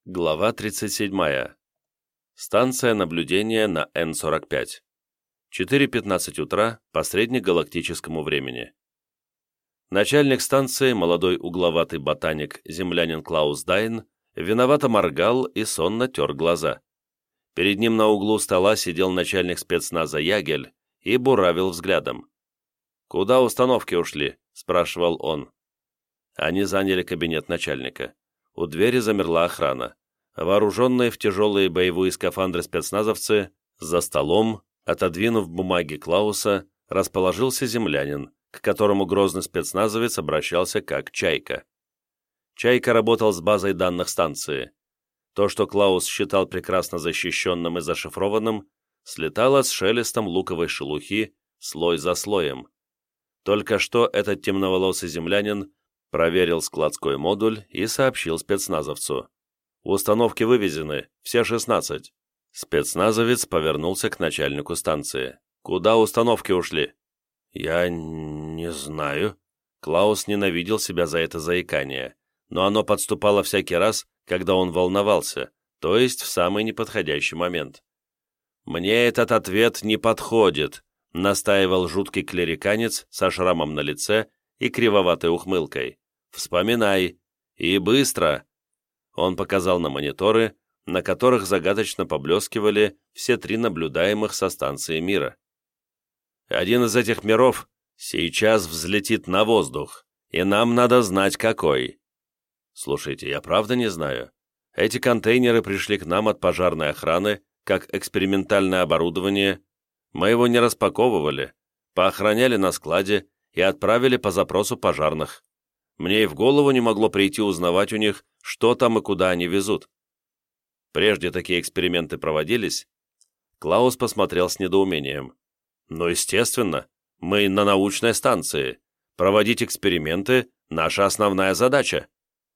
Глава 37. Станция наблюдения на Н-45. 4:15 утра по среднегалактическому времени. Начальник станции, молодой угловатый ботаник, землянин Клаус Дайн, виновато моргал и сонно тер глаза. Перед ним на углу стола сидел начальник спецназа Ягель и буравил взглядом. «Куда установки ушли?» – спрашивал он. Они заняли кабинет начальника. У двери замерла охрана. Вооруженные в тяжелые боевые скафандры спецназовцы, за столом, отодвинув бумаги Клауса, расположился землянин, к которому грозный спецназовец обращался как «Чайка». Чайка работал с базой данных станции. То, что Клаус считал прекрасно защищенным и зашифрованным, слетало с шелестом луковой шелухи слой за слоем. Только что этот темноволосый землянин проверил складской модуль и сообщил спецназовцу. «Установки вывезены, все 16». Спецназовец повернулся к начальнику станции. «Куда установки ушли?» «Я не знаю». Клаус ненавидел себя за это заикание, но оно подступало всякий раз, когда он волновался, то есть в самый неподходящий момент. «Мне этот ответ не подходит», — настаивал жуткий клериканец со шрамом на лице и кривоватой ухмылкой. «Вспоминай. И быстро!» Он показал на мониторы, на которых загадочно поблескивали все три наблюдаемых со станции мира. «Один из этих миров сейчас взлетит на воздух, и нам надо знать, какой». «Слушайте, я правда не знаю. Эти контейнеры пришли к нам от пожарной охраны, как экспериментальное оборудование. Мы его не распаковывали, поохраняли на складе и отправили по запросу пожарных. Мне и в голову не могло прийти узнавать у них, что там и куда они везут. Прежде такие эксперименты проводились?» Клаус посмотрел с недоумением. «Ну, естественно, мы на научной станции. Проводить эксперименты – наша основная задача.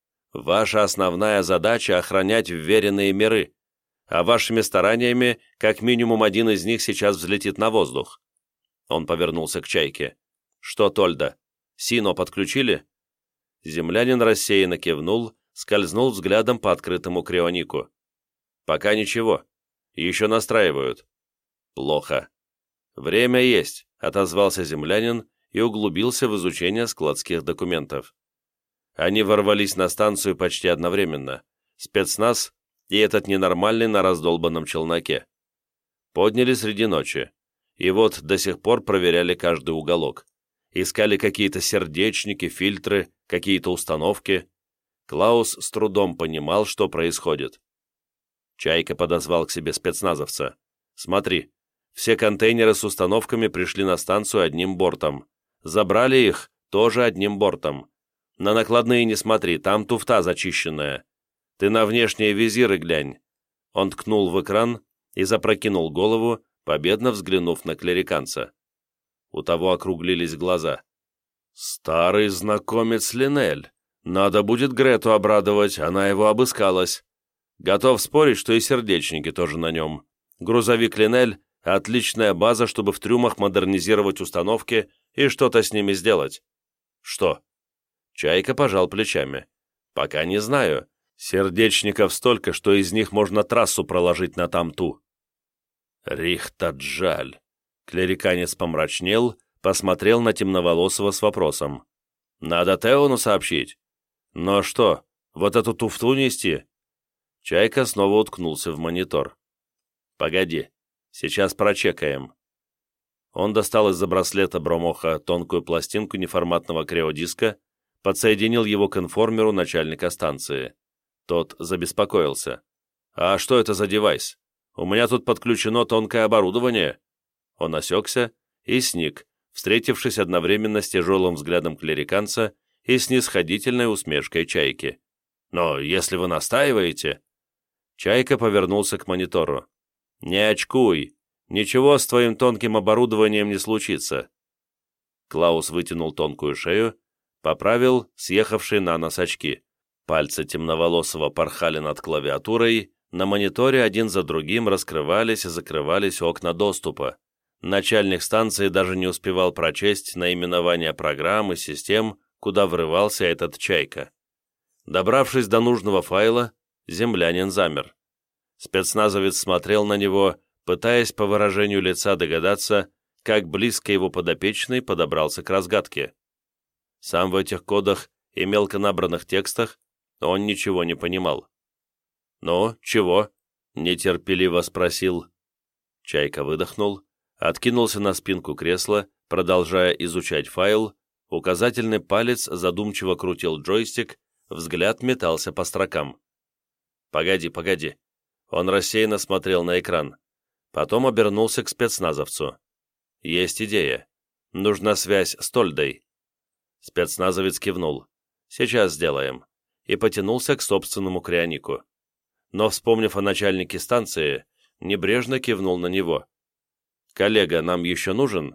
Ваша основная задача – охранять вверенные миры, а вашими стараниями как минимум один из них сейчас взлетит на воздух». Он повернулся к Чайке. «Что, Тольда, Сино подключили?» Землянин рассеянно кивнул, скользнул взглядом по открытому крионику. «Пока ничего. Еще настраивают». «Плохо». «Время есть», — отозвался землянин и углубился в изучение складских документов. Они ворвались на станцию почти одновременно. Спецназ и этот ненормальный на раздолбанном челноке. Подняли среди ночи. И вот до сих пор проверяли каждый уголок. Искали какие-то сердечники, фильтры, какие-то установки. Клаус с трудом понимал, что происходит. Чайка подозвал к себе спецназовца. «Смотри, все контейнеры с установками пришли на станцию одним бортом. Забрали их тоже одним бортом. На накладные не смотри, там туфта зачищенная. Ты на внешние визиры глянь». Он ткнул в экран и запрокинул голову, победно взглянув на клериканца. У того округлились глаза. «Старый знакомец Линель. Надо будет Грету обрадовать, она его обыскалась. Готов спорить, что и сердечники тоже на нем. Грузовик Линель – отличная база, чтобы в трюмах модернизировать установки и что-то с ними сделать». «Что?» Чайка пожал плечами. «Пока не знаю. Сердечников столько, что из них можно трассу проложить на Тамту». «Рихтаджаль». Клериканец помрачнел, посмотрел на темноволосого с вопросом. «Надо Теону сообщить». «Но что, вот эту туфту нести?» Чайка снова уткнулся в монитор. «Погоди, сейчас прочекаем». Он достал из-за браслета Бромоха тонкую пластинку неформатного криодиска, подсоединил его к информеру начальника станции. Тот забеспокоился. «А что это за девайс? У меня тут подключено тонкое оборудование». Он осекся и сник, встретившись одновременно с тяжелым взглядом клериканца и снисходительной усмешкой Чайки. «Но если вы настаиваете...» Чайка повернулся к монитору. «Не очкуй! Ничего с твоим тонким оборудованием не случится!» Клаус вытянул тонкую шею, поправил съехавшие на нос очки. Пальцы темноволосого порхали над клавиатурой, на мониторе один за другим раскрывались и закрывались окна доступа. Начальник станции даже не успевал прочесть наименование программ и систем, куда врывался этот Чайка. Добравшись до нужного файла, Землянин замер. Спецназовец смотрел на него, пытаясь по выражению лица догадаться, как близко его подопечный подобрался к разгадке. Сам в этих кодах и мелко набранных текстах он ничего не понимал. «Ну, чего?» — нетерпеливо спросил. Чайка выдохнул, откинулся на спинку кресла, продолжая изучать файл, указательный палец задумчиво крутил джойстик, взгляд метался по строкам. «Погоди, погоди». Он рассеянно смотрел на экран. Потом обернулся к спецназовцу. «Есть идея. Нужна связь с Тольдой». Спецназовец кивнул. «Сейчас сделаем». И потянулся к собственному крионику. Но, вспомнив о начальнике станции, небрежно кивнул на него. «Коллега, нам еще нужен?»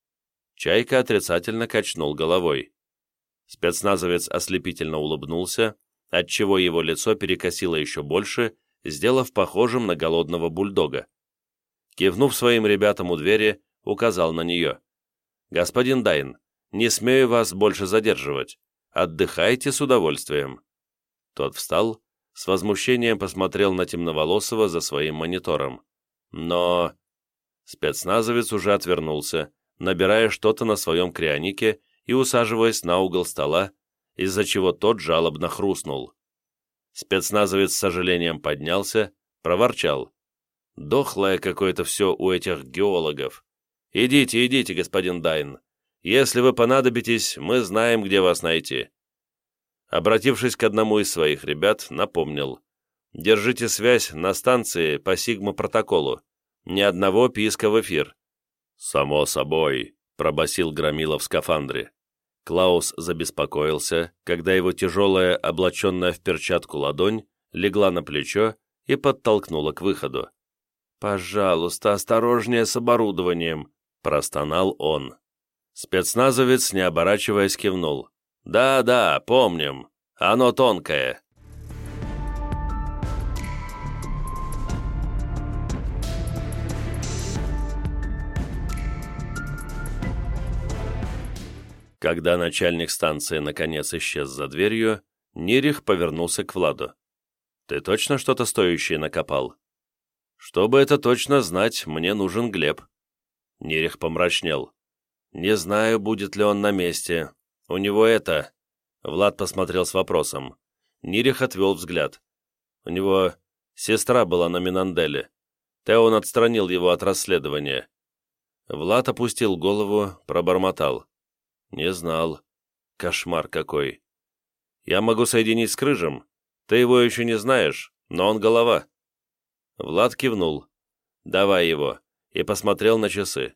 Чайка отрицательно качнул головой. Спецназовец ослепительно улыбнулся, отчего его лицо перекосило еще больше, сделав похожим на голодного бульдога. Кивнув своим ребятам у двери, указал на нее. «Господин Дайн, не смею вас больше задерживать. Отдыхайте с удовольствием». Тот встал, с возмущением посмотрел на темноволосого за своим монитором. Но... Спецназовец уже отвернулся, набирая что-то на своем крионике и усаживаясь на угол стола, из-за чего тот жалобно хрустнул. Спецназовец с сожалением поднялся, проворчал. «Дохлое какое-то все у этих геологов. Идите, идите, господин Дайн. Если вы понадобитесь, мы знаем, где вас найти». Обратившись к одному из своих ребят, напомнил. «Держите связь на станции по Сигма-протоколу. Ни одного писка в эфир». «Само собой», — пробасил Громила в скафандре. Клаус забеспокоился, когда его тяжелая, облаченная в перчатку ладонь легла на плечо и подтолкнула к выходу. «Пожалуйста, осторожнее с оборудованием», — простонал он. Спецназовец, не оборачиваясь, кивнул. «Да, помним. Оно тонкое». Когда начальник станции наконец исчез за дверью, Нирих повернулся к Владу. «Ты точно что-то стоящее накопал?» «Чтобы это точно знать, мне нужен Глеб». Нирих помрачнел. «Не знаю, будет ли он на месте. У него это...» Влад посмотрел с вопросом. Нирих отвел взгляд. «У него сестра была на Минанделе. Теон отстранил его от расследования». Влад опустил голову, пробормотал. «Не знал. Кошмар какой. Я могу соединить с Крыжем. Ты его еще не знаешь, но он голова». Влад кивнул. «Давай его», и посмотрел на часы.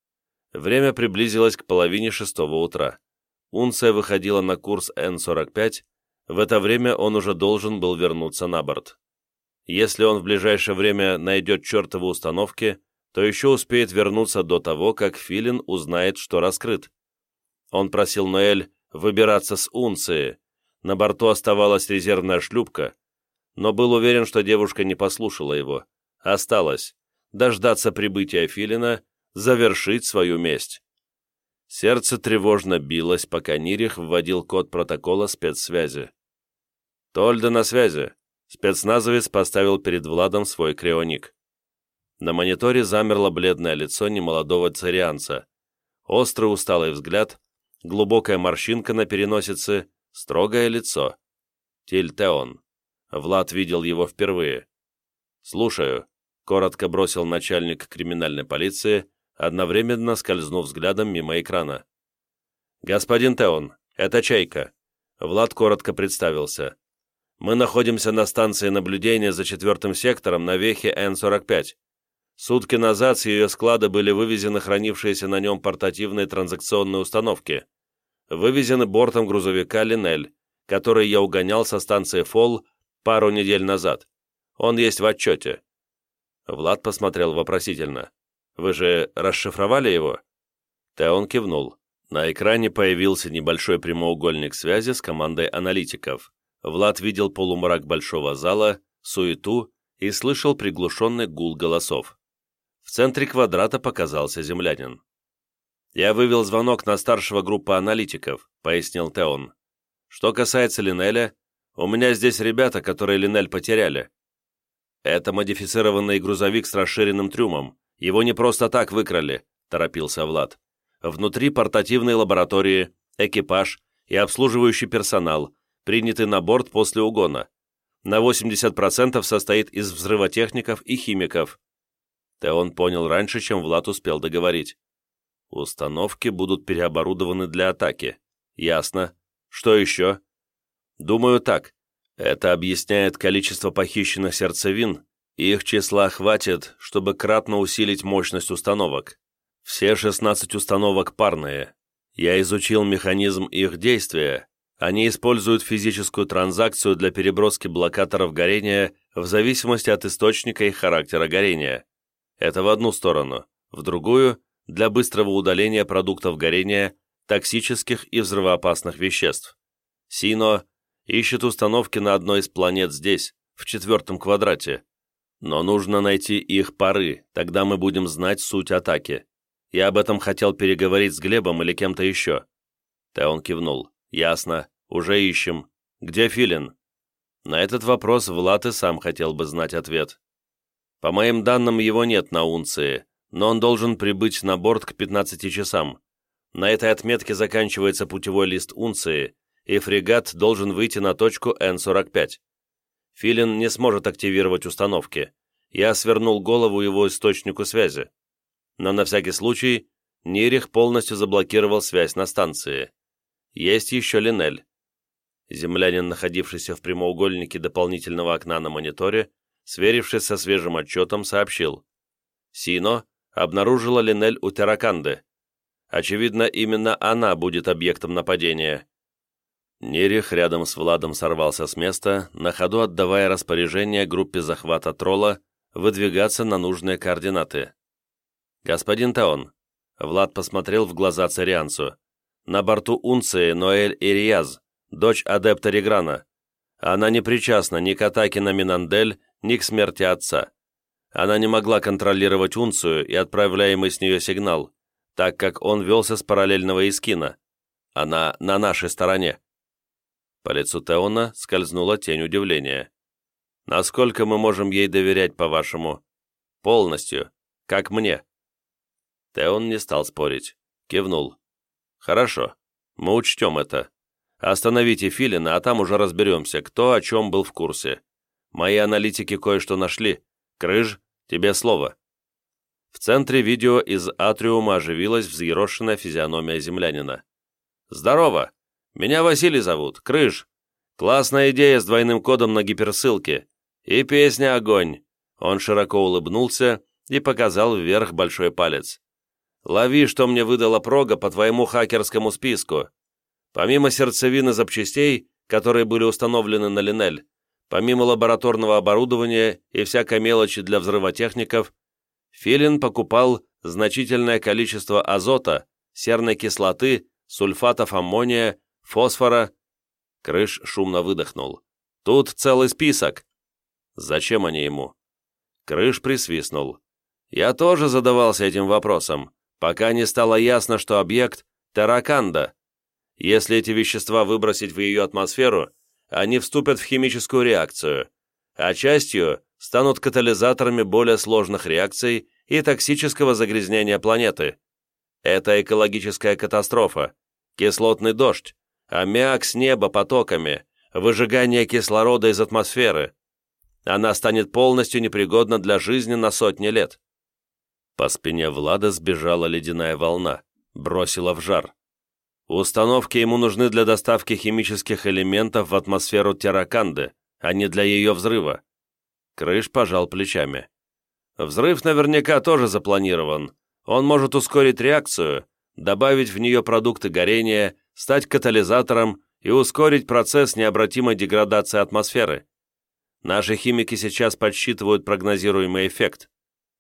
Время приблизилось к 5:30 утра. Унция выходила на курс Н-45, в это время он уже должен был вернуться на борт. Если он в ближайшее время найдет чертовы установки, то еще успеет вернуться до того, как Филин узнает, что раскрыт. Он просил Ноэль выбираться с Унции, на борту оставалась резервная шлюпка, но был уверен, что девушка не послушала его. Осталось дождаться прибытия Филина, завершить свою месть. Сердце тревожно билось, пока Нирих вводил код протокола спецсвязи. «Тольда на связи!» Спецназовец поставил перед Владом свой крионик. На мониторе замерло бледное лицо немолодого царианца. Острый усталый взгляд, глубокая морщинка на переносице, строгое лицо. Тильтеон. Влад видел его впервые. «Слушаю», — коротко бросил начальник криминальной полиции, одновременно скользнув взглядом мимо экрана. «Господин Теон, это Чайка». Влад коротко представился. «Мы находимся на станции наблюдения за 4-м сектором на вехе Н-45. Сутки назад с ее склада были вывезены хранившиеся на нем портативные транзакционные установки. Вывезены бортом грузовика «Линель», который я угонял со станции Фолл пару недель назад. Он есть в отчете». Влад посмотрел вопросительно. «Вы же расшифровали его?» Теон кивнул. На экране появился небольшой прямоугольник связи с командой аналитиков. Влад видел полумрак большого зала, суету и слышал приглушенный гул голосов. В центре квадрата показался землянин. «Я вывел звонок на старшего группы аналитиков», — пояснил Теон. «Что касается Линеля, У меня здесь ребята, которые Линель потеряли. Это модифицированный грузовик с расширенным трюмом. Его не просто так выкрали, торопился Влад. Внутри портативной лаборатории, экипаж и обслуживающий персонал, принятый на борт после угона. На 80% состоит из взрывотехников и химиков. Теон понял раньше, чем Влад успел договорить. Установки будут переоборудованы для атаки. Ясно. Что еще? Думаю так. Это объясняет количество похищенных сердцевин. Их числа хватит, чтобы кратно усилить мощность установок. Все 16 установок парные. Я изучил механизм их действия. Они используют физическую транзакцию для переброски блокаторов горения в зависимости от источника и характера горения. Это в одну сторону. В другую – для быстрого удаления продуктов горения, токсических и взрывоопасных веществ. Сино ищет установки на одной из планет здесь, в 4-м квадрате. Но нужно найти их пары, тогда мы будем знать суть атаки. Я об этом хотел переговорить с Глебом или кем-то еще. Теон кивнул. Ясно. Уже ищем. Где Филин? На этот вопрос Влад и сам хотел бы знать ответ. По моим данным, его нет на Унции, но он должен прибыть на борт к 15 часам. На этой отметке заканчивается путевой лист Унции, и фрегат должен выйти на точку Н-45. Филин не сможет активировать установки. Я свернул голову его источнику связи. Но на всякий случай Нирих полностью заблокировал связь на станции. Есть еще Линель. Землянин, находившийся в прямоугольнике дополнительного окна на мониторе, сверившись со свежим отчетом, сообщил. Сино обнаружила Линель у Терраканды. Очевидно, именно она будет объектом нападения. Нерих рядом с Владом сорвался с места, на ходу отдавая распоряжение группе захвата тролла выдвигаться на нужные координаты. «Господин Теон», — Влад посмотрел в глаза Царианцу, «на борту Унции Ноэль Ириаз, дочь адепта Реграна. Она не причастна ни к атаке на Минандель, ни к смерти отца. Она не могла контролировать Унцию и отправляемый с нее сигнал, так как он велся с параллельного Искина. Она на нашей стороне». По лицу Теона скользнула тень удивления. «Насколько мы можем ей доверять, по-вашему?» «Полностью. Как мне». Теон не стал спорить. Кивнул. «Хорошо. Мы учтем это. Остановите Филина, а там уже разберемся, кто о чем был в курсе. Мои аналитики кое-что нашли. Крыж, тебе слово». В центре видео из атриума оживилась взъерошенная физиономия землянина. «Здорово! Меня Василий зовут, Крыж. Классная идея с двойным кодом на гиперссылке. И песня «Огонь». Он широко улыбнулся и показал вверх большой палец. «Лови, что мне выдала прога по твоему хакерскому списку. Помимо сердцевины запчастей, которые были установлены на Линель, помимо лабораторного оборудования и всякой мелочи для взрывотехников, Филин покупал значительное количество азота, серной кислоты, сульфатов аммония, фосфора». Крыш шумно выдохнул. «Тут целый список». «Зачем они ему?» Крыш присвистнул. «Я тоже задавался этим вопросом, пока не стало ясно, что объект — Терраканда. Если эти вещества выбросить в ее атмосферу, они вступят в химическую реакцию, а частью станут катализаторами более сложных реакций и токсического загрязнения планеты. Это экологическая катастрофа, кислотный дождь, аммиак с неба потоками, выжигание кислорода из атмосферы. Она станет полностью непригодна для жизни на сотни лет». По спине Влада сбежала ледяная волна, бросила в жар. Установки ему нужны для доставки химических элементов в атмосферу Терраканды, а не для ее взрыва. Крыш пожал плечами. Взрыв наверняка тоже запланирован. Он может ускорить реакцию, добавить в нее продукты горения, стать катализатором и ускорить процесс необратимой деградации атмосферы. Наши химики сейчас подсчитывают прогнозируемый эффект.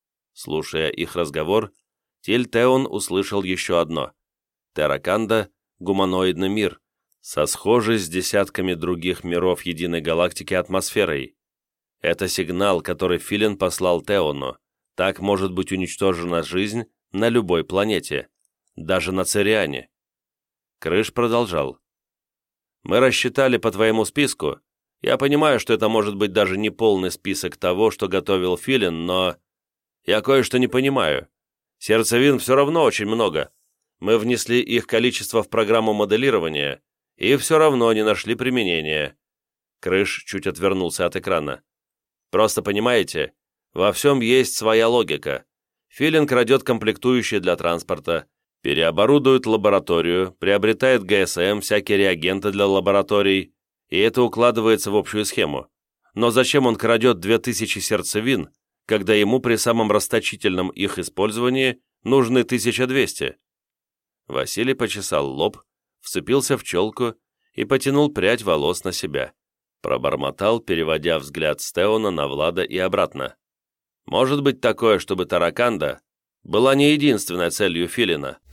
Слушая их разговор, Тильтеон услышал еще одно. Терраканда — гуманоидный мир, со схожей с десятками других миров единой галактики атмосферой. Это сигнал, который Филин послал Теону. Так может быть уничтожена жизнь на любой планете, даже на Цериане. Крыш продолжал. «Мы рассчитали по твоему списку, Я понимаю, что это может быть даже не полный список того, что готовил Филин, но... Я кое-что не понимаю. Сердцевин все равно очень много. Мы внесли их количество в программу моделирования, и все равно не нашли применения. Крыш чуть отвернулся от экрана. Просто понимаете, во всем есть своя логика. Филин крадет комплектующие для транспорта, переоборудует лабораторию, приобретает ГСМ, всякие реагенты для лабораторий, и это укладывается в общую схему. Но зачем он крадет 2000 сердцевин, когда ему при самом расточительном их использовании нужны 1200? Василий почесал лоб, вцепился в челку и потянул прядь волос на себя. Пробормотал, переводя взгляд с Теона на Влада и обратно. Может быть такое, чтобы Тараканда была не единственной целью Филина.